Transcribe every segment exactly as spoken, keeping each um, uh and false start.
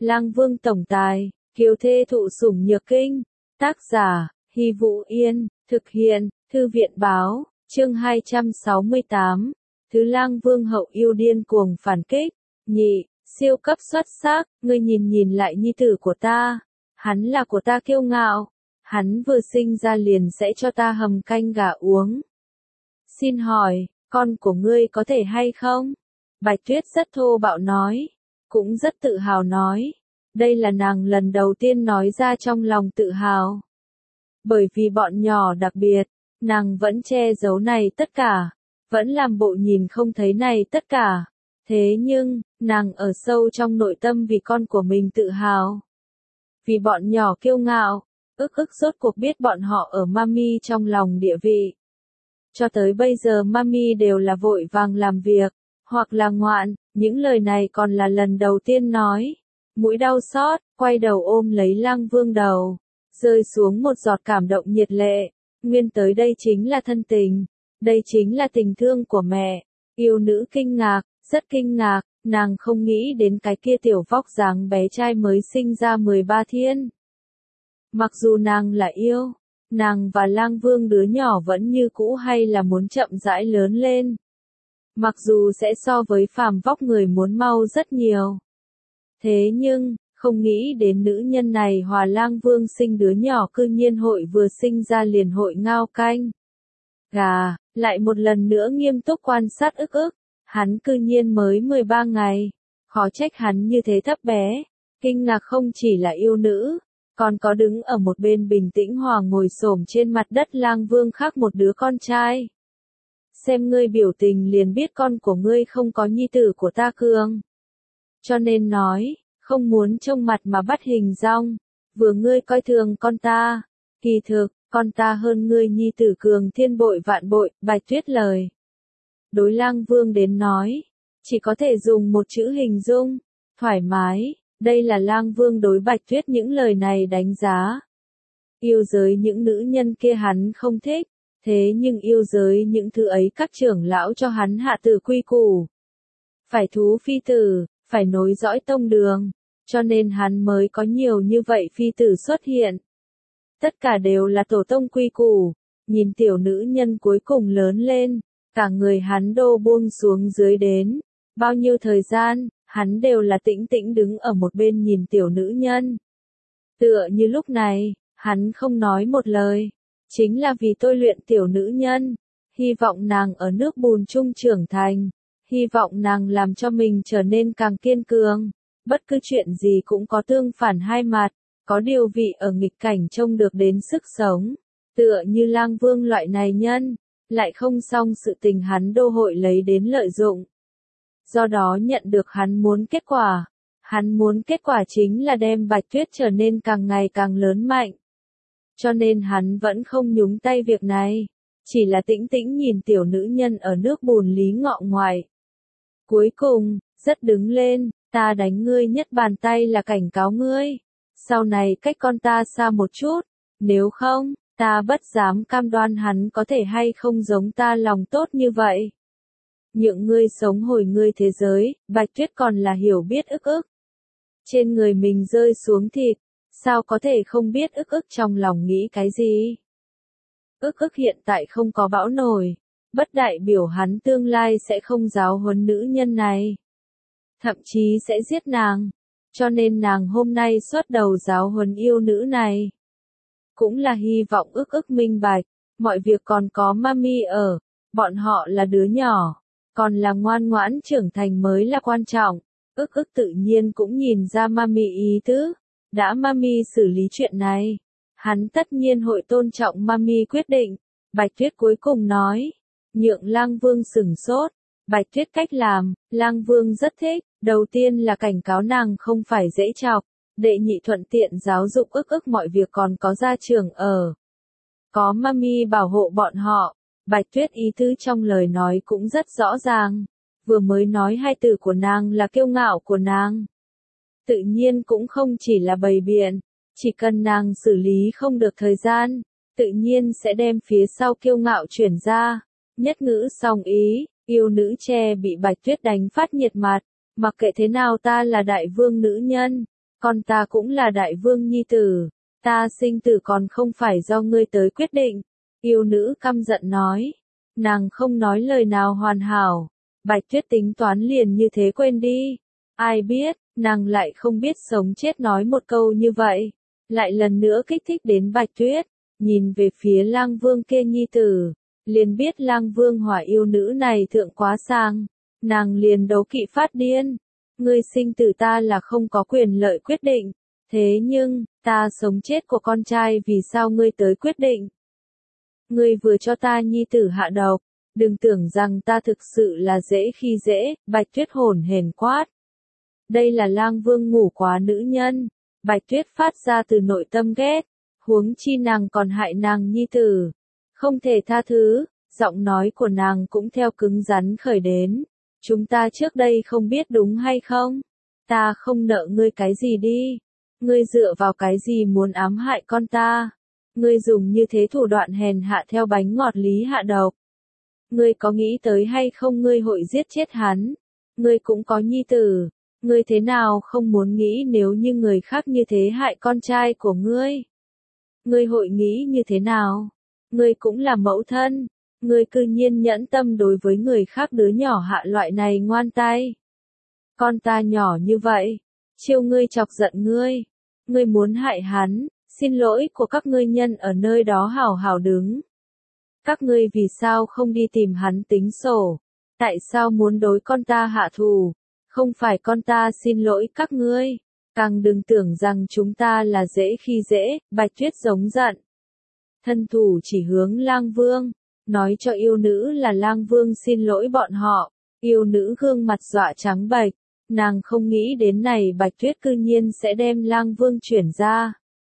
Lang Vương tổng tài, kiều thê thụ sủng nhược kinh. Tác giả, Hy Vũ Yên, thực hiện, Thư viện báo, chương hai trăm sáu mươi tám. Thứ Lang Vương hậu yêu điên cuồng phản kích. Nhị, siêu cấp xuất sắc, ngươi nhìn nhìn lại nhi tử của ta. Hắn là của ta kiêu ngạo. Hắn vừa sinh ra liền sẽ cho ta hầm canh gà uống. Xin hỏi, con của ngươi có thể hay không? Bạch Tuyết rất thô bạo nói, cũng rất tự hào nói. Đây là nàng lần đầu tiên nói ra trong lòng tự hào. Bởi vì bọn nhỏ đặc biệt, nàng vẫn che giấu này tất cả, vẫn làm bộ nhìn không thấy này tất cả. Thế nhưng, nàng ở sâu trong nội tâm vì con của mình tự hào. Vì bọn nhỏ kiêu ngạo, ức ức rốt cuộc biết bọn họ ở Mami trong lòng địa vị. Cho tới bây giờ Mami đều là vội vàng làm việc, hoặc là ngoạn, những lời này còn là lần đầu tiên nói. Mũi đau xót, quay đầu ôm lấy Lang Vương đầu, rơi xuống một giọt cảm động nhiệt lệ. Nguyên tới đây chính là thân tình, đây chính là tình thương của mẹ. Yêu nữ kinh ngạc, rất kinh ngạc, nàng không nghĩ đến cái kia tiểu vóc dáng bé trai mới sinh ra mười ba thiên. Mặc dù nàng là yêu, nàng và Lang Vương đứa nhỏ vẫn như cũ hay là muốn chậm rãi lớn lên. Mặc dù sẽ so với phàm vóc người muốn mau rất nhiều. Thế nhưng, không nghĩ đến nữ nhân này hòa Lang Vương sinh đứa nhỏ cư nhiên hội vừa sinh ra liền hội ngao canh gà, lại một lần nữa nghiêm túc quan sát ức ức, hắn cư nhiên mới mười ba ngày, khó trách hắn như thế thấp bé. Kinh ngạc không chỉ là yêu nữ, còn có đứng ở một bên bình tĩnh hòa ngồi xổm trên mặt đất Lang Vương khác một đứa con trai. Xem ngươi biểu tình liền biết con của ngươi không có nhi tử của ta cường. Cho nên nói, không muốn trông mặt mà bắt hình dong, vừa ngươi coi thường con ta, kỳ thực, con ta hơn ngươi nhi tử cường thiên bội vạn bội. Bạch Tuyết lời đối Lang Vương đến nói, chỉ có thể dùng một chữ hình dung, thoải mái. Đây là Lang Vương đối Bạch Tuyết những lời này đánh giá. Yêu giới những nữ nhân kia hắn không thích, thế nhưng yêu giới những thứ ấy các trưởng lão cho hắn hạ tử quy củ. Phải thú phi tử, phải nối dõi tông đường, cho nên hắn mới có nhiều như vậy phi tử xuất hiện. Tất cả đều là tổ tông quy củ, nhìn tiểu nữ nhân cuối cùng lớn lên, cả người hắn đô buông xuống dưới đến. Bao nhiêu thời gian, hắn đều là tĩnh tĩnh đứng ở một bên nhìn tiểu nữ nhân. Tựa như lúc này, hắn không nói một lời, chính là vì tôi luyện tiểu nữ nhân, hy vọng nàng ở nước bùn chung trưởng thành, hy vọng nàng làm cho mình trở nên càng kiên cường. Bất cứ chuyện gì cũng có tương phản hai mặt, có điều vị ở nghịch cảnh trông được đến sức sống. Tựa như Lang Vương loại này nhân, lại không xong sự tình hắn đô hội lấy đến lợi dụng. Do đó nhận được hắn muốn kết quả. Hắn muốn kết quả chính là đem Bạch Tuyết trở nên càng ngày càng lớn mạnh. Cho nên hắn vẫn không nhúng tay việc này, chỉ là tĩnh tĩnh nhìn tiểu nữ nhân ở nước bùn lý ngọ ngoài. Cuối cùng, rất đứng lên, ta đánh ngươi nhất bàn tay là cảnh cáo ngươi. Sau này cách con ta xa một chút, nếu không, ta bất dám cam đoan hắn có thể hay không giống ta lòng tốt như vậy. Nhượng ngươi sống hồi ngươi thế giới. Bạch Tuyết còn là hiểu biết ức ức. Trên người mình rơi xuống thịt, sao có thể không biết ức ức trong lòng nghĩ cái gì. Ức ức hiện tại không có bão nổi, bất đại biểu hắn tương lai sẽ không giáo huấn nữ nhân này. Thậm chí sẽ giết nàng, cho nên nàng hôm nay xuất đầu giáo huấn yêu nữ này. Cũng là hy vọng ức ức minh bạch, mọi việc còn có Mami ở, bọn họ là đứa nhỏ, còn là ngoan ngoãn trưởng thành mới là quan trọng. Ức ức tự nhiên cũng nhìn ra Mami ý tứ, đã Mami xử lý chuyện này, hắn tất nhiên hội tôn trọng Mami quyết định. Bạch Tuyết cuối cùng nói, nhượng Lang Vương sửng sốt. Bạch Tuyết cách làm, Lang Vương rất thích, đầu tiên là cảnh cáo nàng không phải dễ chọc, đệ nhị thuận tiện giáo dục ức ức mọi việc còn có gia trưởng ở. Có Mami bảo hộ bọn họ. Bạch Tuyết ý tứ trong lời nói cũng rất rõ ràng, vừa mới nói hai từ của nàng là kiêu ngạo của nàng. Tự nhiên cũng không chỉ là bày biện, chỉ cần nàng xử lý không được thời gian, tự nhiên sẽ đem phía sau kiêu ngạo chuyển ra. Nhất ngữ song ý, yêu nữ che bị Bạch Tuyết đánh phát nhiệt mặt, mặc kệ thế nào ta là đại vương nữ nhân, Con ta cũng là đại vương nhi tử, ta sinh tử còn không phải do ngươi tới quyết định. Yêu nữ căm giận nói, nàng không nói lời nào hoàn hảo, Bạch Tuyết tính toán liền như thế quên đi. Ai biết, nàng lại không biết sống chết nói một câu như vậy, lại lần nữa kích thích đến Bạch Tuyết, nhìn về phía Lang Vương kia nhi tử, liền biết Lang Vương hỏa yêu nữ này thượng quá sang, nàng liền đấu kỵ phát điên. Ngươi sinh tử ta là không có quyền lợi quyết định, thế nhưng, ta sống chết của con trai vì sao ngươi tới quyết định? Ngươi vừa cho ta nhi tử hạ độc, đừng tưởng rằng ta thực sự là dễ khi dễ, Bạch Tuyết hồn hển quát. Đây là Lang Vương ngủ quá nữ nhân, Bạch Tuyết phát ra từ nội tâm ghét, huống chi nàng còn hại nàng nhi tử, không thể tha thứ, giọng nói của nàng cũng theo cứng rắn khởi đến. Chúng ta trước đây không biết đúng hay không? Ta không nợ ngươi cái gì đi. Ngươi dựa vào cái gì muốn ám hại con ta? Ngươi dùng như thế thủ đoạn hèn hạ theo bánh ngọt lý hạ độc. Ngươi có nghĩ tới hay không ngươi hội giết chết hắn? Ngươi cũng có nhi tử. Ngươi thế nào không muốn nghĩ nếu như người khác như thế hại con trai của ngươi? Ngươi hội nghĩ như thế nào? Ngươi cũng là mẫu thân. Ngươi cư nhiên nhẫn tâm đối với người khác đứa nhỏ hạ loại này ngoan tay. Con ta nhỏ như vậy, chiêu ngươi chọc giận ngươi, ngươi muốn hại hắn, xin lỗi của các ngươi nhân ở nơi đó hảo hảo đứng. Các ngươi vì sao không đi tìm hắn tính sổ, tại sao muốn đối con ta hạ thù, không phải con ta xin lỗi các ngươi, càng đừng tưởng rằng chúng ta là dễ khi dễ, Bạch Tuyết giống giận. Thân thủ chỉ hướng Lang Vương. Nói cho yêu nữ là Lang Vương xin lỗi bọn họ, yêu nữ gương mặt dọa trắng bệch, nàng không nghĩ đến này Bạch Tuyết cư nhiên sẽ đem Lang Vương chuyển ra.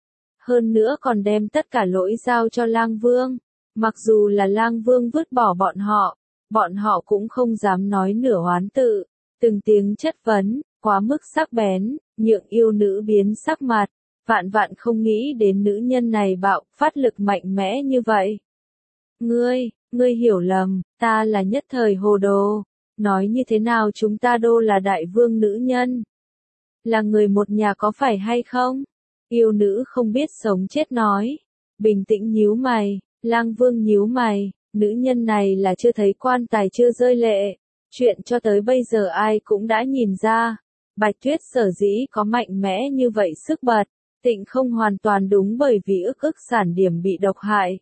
Hơn nữa còn đem tất cả lỗi giao cho Lang Vương, mặc dù là Lang Vương vứt bỏ bọn họ, bọn họ cũng không dám nói nửa oán tự, từng tiếng chất vấn, quá mức sắc bén, nhượng yêu nữ biến sắc mặt, vạn vạn không nghĩ đến nữ nhân này bạo phát lực mạnh mẽ như vậy. Ngươi, ngươi hiểu lầm, ta là nhất thời hồ đồ, nói như thế nào chúng ta đô là đại vương nữ nhân, là người một nhà có phải hay không? Yêu nữ không biết sống chết nói, bình tĩnh nhíu mày, Lang Vương nhíu mày, nữ nhân này là chưa thấy quan tài chưa rơi lệ, chuyện cho tới bây giờ ai cũng đã nhìn ra, Bạch Tuyết sở dĩ có mạnh mẽ như vậy sức bật, tịnh không hoàn toàn đúng bởi vì ức ức sản điểm bị độc hại.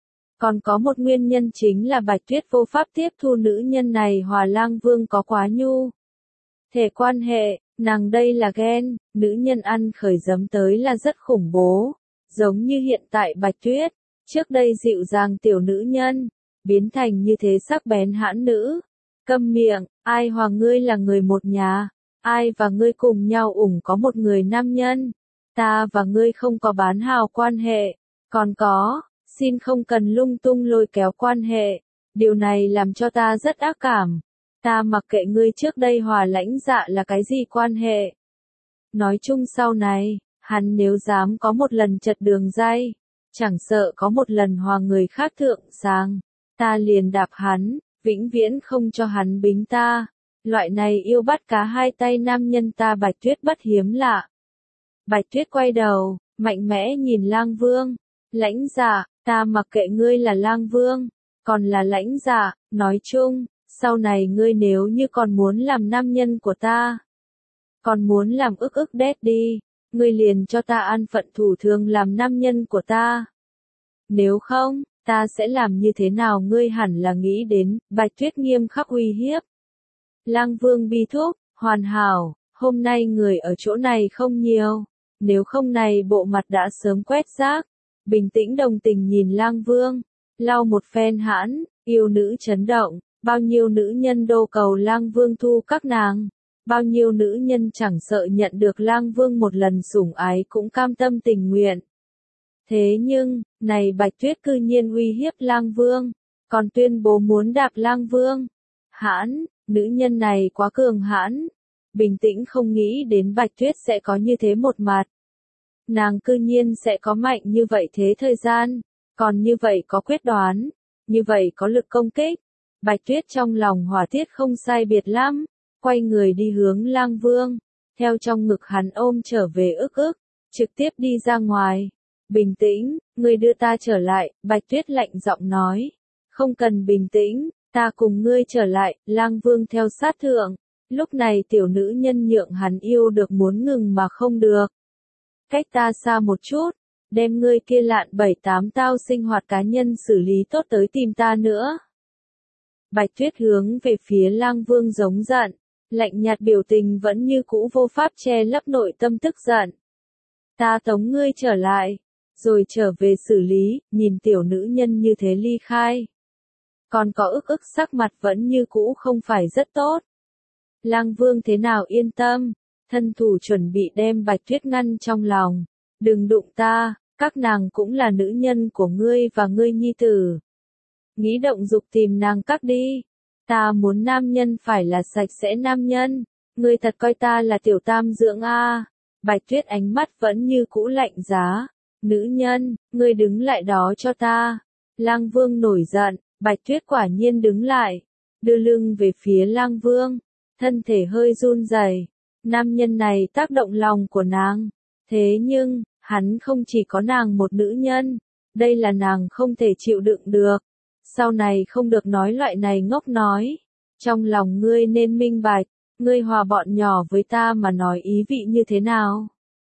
Còn có một nguyên nhân chính là Bạch Tuyết vô pháp tiếp thu nữ nhân này hòa Lang Vương có quá nhu. Thể quan hệ, nàng đây là ghen, nữ nhân ăn khởi giấm tới là rất khủng bố, giống như hiện tại Bạch Tuyết, trước đây dịu dàng tiểu nữ nhân, biến thành như thế sắc bén hãn nữ. Câm miệng, ai hòa ngươi là người một nhà, ai và ngươi cùng nhau ủng có một người nam nhân, ta và ngươi không có bán hào quan hệ, còn có. Xin không cần lung tung lôi kéo quan hệ, điều này làm cho ta rất ác cảm. Ta mặc kệ ngươi trước đây hòa lãnh dạ là cái gì quan hệ. Nói chung sau này, hắn nếu dám có một lần chật đường dây, chẳng sợ có một lần hòa người khác thượng sáng, ta liền đạp hắn, vĩnh viễn không cho hắn bính ta. Loại này yêu bắt cá hai tay nam nhân ta Bạch Tuyết bất hiếm lạ. Bạch Tuyết quay đầu, mạnh mẽ nhìn Lang Vương, lãnh dạ. Ta mặc kệ ngươi là Lang Vương, còn là lãnh dạ, nói chung, sau này ngươi nếu như còn muốn làm nam nhân của ta, còn muốn làm ức ức đét đi, ngươi liền cho ta an phận thủ thường làm nam nhân của ta. Nếu không, ta sẽ làm như thế nào ngươi hẳn là nghĩ đến, Bạch Tuyết nghiêm khắc uy hiếp. Lang Vương bi thúc, hoàn hảo, hôm nay người ở chỗ này không nhiều, nếu không này bộ mặt đã sớm quét rác. Bình tĩnh đồng tình nhìn Lang Vương, lau một phen hãn, yêu nữ chấn động, bao nhiêu nữ nhân đô cầu Lang Vương thu các nàng, bao nhiêu nữ nhân chẳng sợ nhận được Lang Vương một lần sủng ái cũng cam tâm tình nguyện. Thế nhưng, này Bạch Tuyết cư nhiên uy hiếp Lang Vương, còn tuyên bố muốn đạp Lang Vương. Hãn, nữ nhân này quá cường hãn, bình tĩnh không nghĩ đến Bạch Tuyết sẽ có như thế một mặt. Nàng cư nhiên sẽ có mạnh như vậy thế thời gian, còn như vậy có quyết đoán, như vậy có lực công kích. Bạch Tuyết trong lòng hỏa tiết không sai biệt lắm, quay người đi hướng Lang Vương, theo trong ngực hắn ôm trở về ức ức, trực tiếp đi ra ngoài. Bình tĩnh, ngươi đưa ta trở lại, Bạch Tuyết lạnh giọng nói. Không cần bình tĩnh, ta cùng ngươi trở lại, Lang Vương theo sát thượng. Lúc này tiểu nữ nhân nhượng hắn yêu được muốn ngừng mà không được. Cách ta xa một chút, đem ngươi kia lạn bảy tám tao sinh hoạt cá nhân xử lý tốt tới tìm ta nữa. Bạch Tuyết hướng về phía Lang Vương giống giận, lạnh nhạt biểu tình vẫn như cũ vô pháp che lấp nội tâm tức giận. Ta tống ngươi trở lại, rồi trở về xử lý, nhìn tiểu nữ nhân như thế ly khai. Còn có ức ức sắc mặt vẫn như cũ không phải rất tốt. Lang Vương thế nào yên tâm, thân thủ chuẩn bị đem Bạch Tuyết ngăn trong lòng. Đừng đụng ta, các nàng cũng là nữ nhân của ngươi và ngươi nhi tử. Nghĩ động dục tìm nàng các đi. Ta muốn nam nhân phải là sạch sẽ nam nhân, ngươi thật coi ta là tiểu tam dưỡng a. Bạch Tuyết ánh mắt vẫn như cũ lạnh giá. Nữ nhân, ngươi đứng lại đó cho ta. Lang Vương nổi giận, Bạch Tuyết quả nhiên đứng lại, đưa lưng về phía Lang Vương, thân thể hơi run rẩy. Nam nhân này tác động lòng của nàng, thế nhưng, hắn không chỉ có nàng một nữ nhân, đây là nàng không thể chịu đựng được. Sau này không được nói loại này ngốc nói, trong lòng ngươi nên minh bạch, ngươi hòa bọn nhỏ với ta mà nói ý vị như thế nào.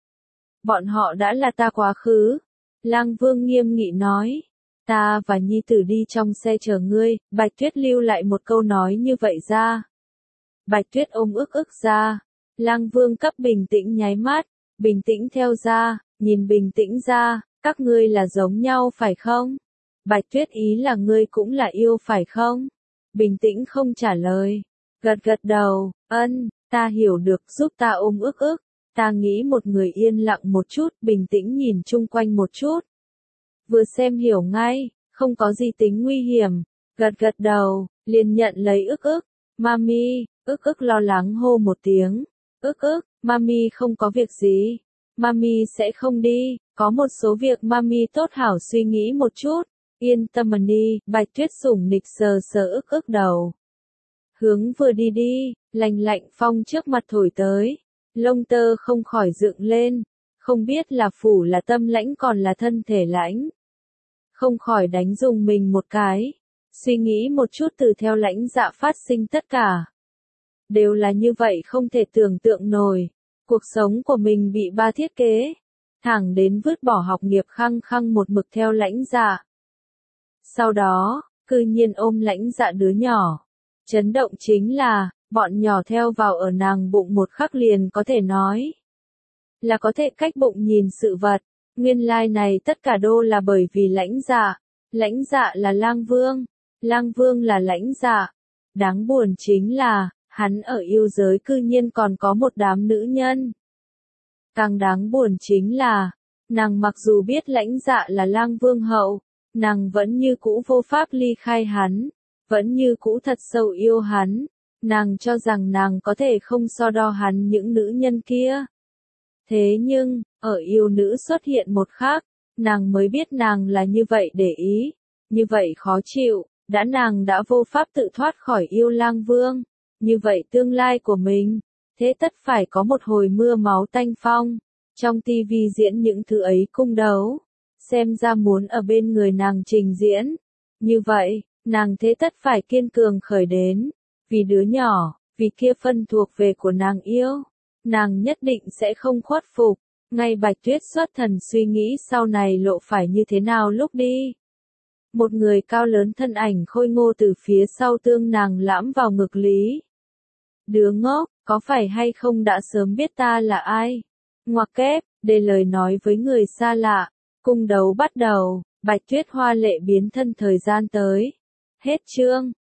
Bọn họ đã là ta quá khứ. Lang Vương nghiêm nghị nói. Ta và nhi tử đi trong xe chờ ngươi, Bạch Tuyết lưu lại một câu nói như vậy ra. Bạch Tuyết ôm ức ức ra. Lang Vương cấp bình tĩnh nháy mắt, bình tĩnh theo ra, nhìn bình tĩnh ra, các ngươi là giống nhau phải không? Bạch Tuyết ý là ngươi cũng là yêu phải không? Bình tĩnh không trả lời, gật gật đầu, ân, ta hiểu được, giúp ta ôm ức ức. Ta nghĩ một người yên lặng một chút, bình tĩnh nhìn chung quanh một chút. Vừa xem hiểu ngay, không có gì tính nguy hiểm, gật gật đầu, liền nhận lấy ức ức. Mami, ức ức lo lắng hô một tiếng. Ức ức, Mami không có việc gì. Mami sẽ không đi, có một số việc Mami tốt hảo suy nghĩ một chút. Yên tâm mà đi, Bạch Tuyết sủng nịch sờ sờ ức ức đầu. Hướng vừa đi đi, lạnh lạnh phong trước mặt thổi tới. Lông tơ không khỏi dựng lên, không biết là phủ là tâm lãnh còn là thân thể lãnh. Không khỏi đánh dùng mình một cái, suy nghĩ một chút từ theo lãnh dạ phát sinh tất cả. Đều là như vậy không thể tưởng tượng nổi, cuộc sống của mình bị ba thiết kế, thẳng đến vứt bỏ học nghiệp khăng khăng một mực theo lãnh dạ. Sau đó, cư nhiên ôm lãnh dạ đứa nhỏ, chấn động chính là, bọn nhỏ theo vào ở nàng bụng một khắc liền có thể nói. Là có thể cách bụng nhìn sự vật, nguyên lai này tất cả đô là bởi vì lãnh dạ. Lãnh dạ là Lang Vương, Lang Vương là lãnh dạ. Đáng buồn chính là, hắn ở yêu giới cư nhiên còn có một đám nữ nhân. Càng đáng buồn chính là, nàng mặc dù biết lãnh dạ là Lang Vương hậu, nàng vẫn như cũ vô pháp ly khai hắn, vẫn như cũ thật sâu yêu hắn. Nàng cho rằng nàng có thể không so đo hắn những nữ nhân kia. Thế nhưng, ở yêu nữ xuất hiện một khắc, nàng mới biết nàng là như vậy để ý, như vậy khó chịu, đã nàng đã vô pháp tự thoát khỏi yêu Lang Vương, như vậy tương lai của mình, thế tất phải có một hồi mưa máu tanh phong, trong tivi diễn những thứ ấy cung đấu, xem ra muốn ở bên người nàng trình diễn, như vậy, nàng thế tất phải kiên cường khởi đến. Vì đứa nhỏ, vì kia phân thuộc về của nàng yêu, nàng nhất định sẽ không khuất phục. Ngay Bạch Tuyết xuất thần suy nghĩ sau này lộ phải như thế nào lúc đi. Một người cao lớn thân ảnh khôi ngô từ phía sau tương nàng lãm vào ngực Lý. Đứa ngốc, có phải hay không đã sớm biết ta là ai? Ngoặc kép, để lời nói với người xa lạ. Cung đấu bắt đầu, Bạch Tuyết hoa lệ biến thân thời gian tới. Hết chương.